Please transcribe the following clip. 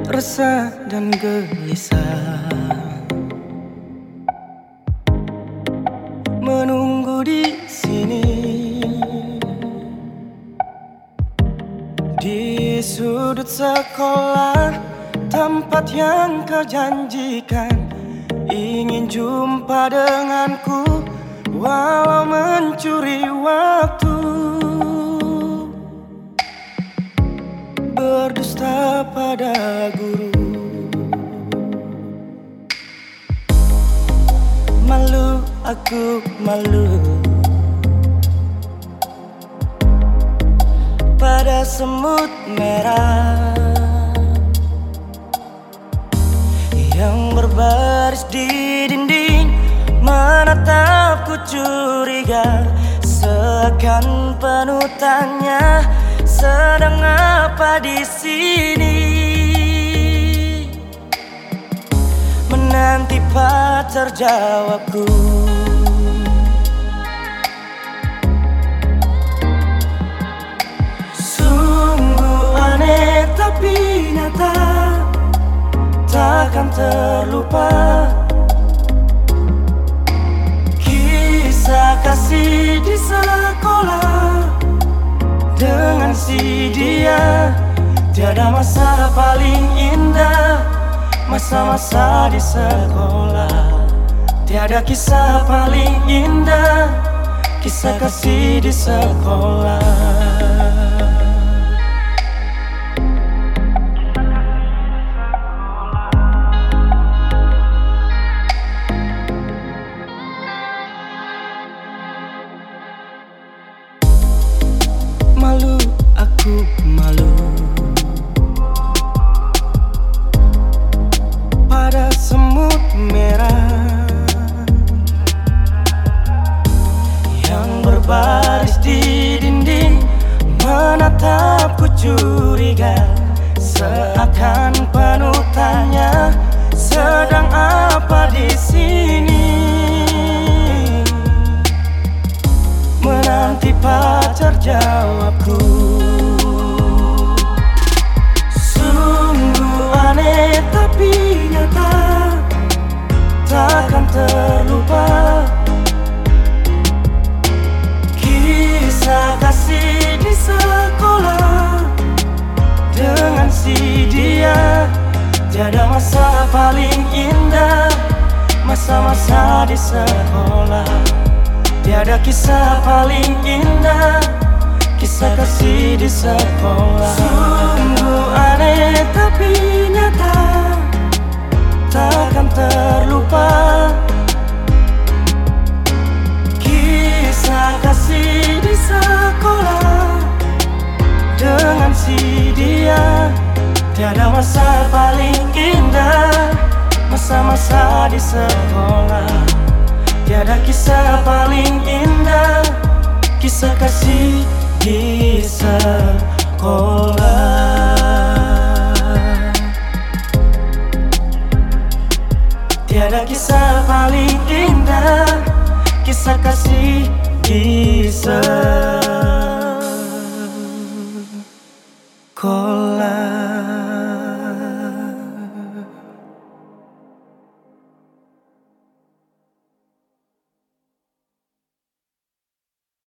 resah dan gelisah, menunggu di sini, di sudut sekolah, tempat yang kau janjikan. Ingin jumpa denganku, walau mencuri waktu, berdusta pada guru. Malu, aku malu pada semut merah yang berbaris di dinding, menatapku curiga, seakan penuh tanya, sedang apa di sini? Menanti pacar jawabku. Sungguh aneh tapi nyata, takkan terlupa kisah kasih di sekolah dengan si dia. Tiada masa paling indah, masa-masa di sekolah. Tiada kisah paling indah, kisah kasih di sekolah. Malu, aku malu pada semut merah yang berbaris di dinding, menatapku curiga, seakan penuh tanya, sedang apa di sini? Menanti pacar jawabku. Sungguh aneh tapi nyata, takkan terlupa kisah kasih di sekolah dengan si dia. Tiada masa paling indah, masa-masa di sekolah. Tiada kisah paling indah, kisah kasih di sekolah. Sungguh aneh tapi nyata, takkan terlupa kisah kasih di sekolah dengan si dia. Tiada masa paling indah, masa-masa di sekolah. Tiada kisah paling indah, kisah kasih di sekolah. Tiada kisah paling indah, kisah kasih di sekolah.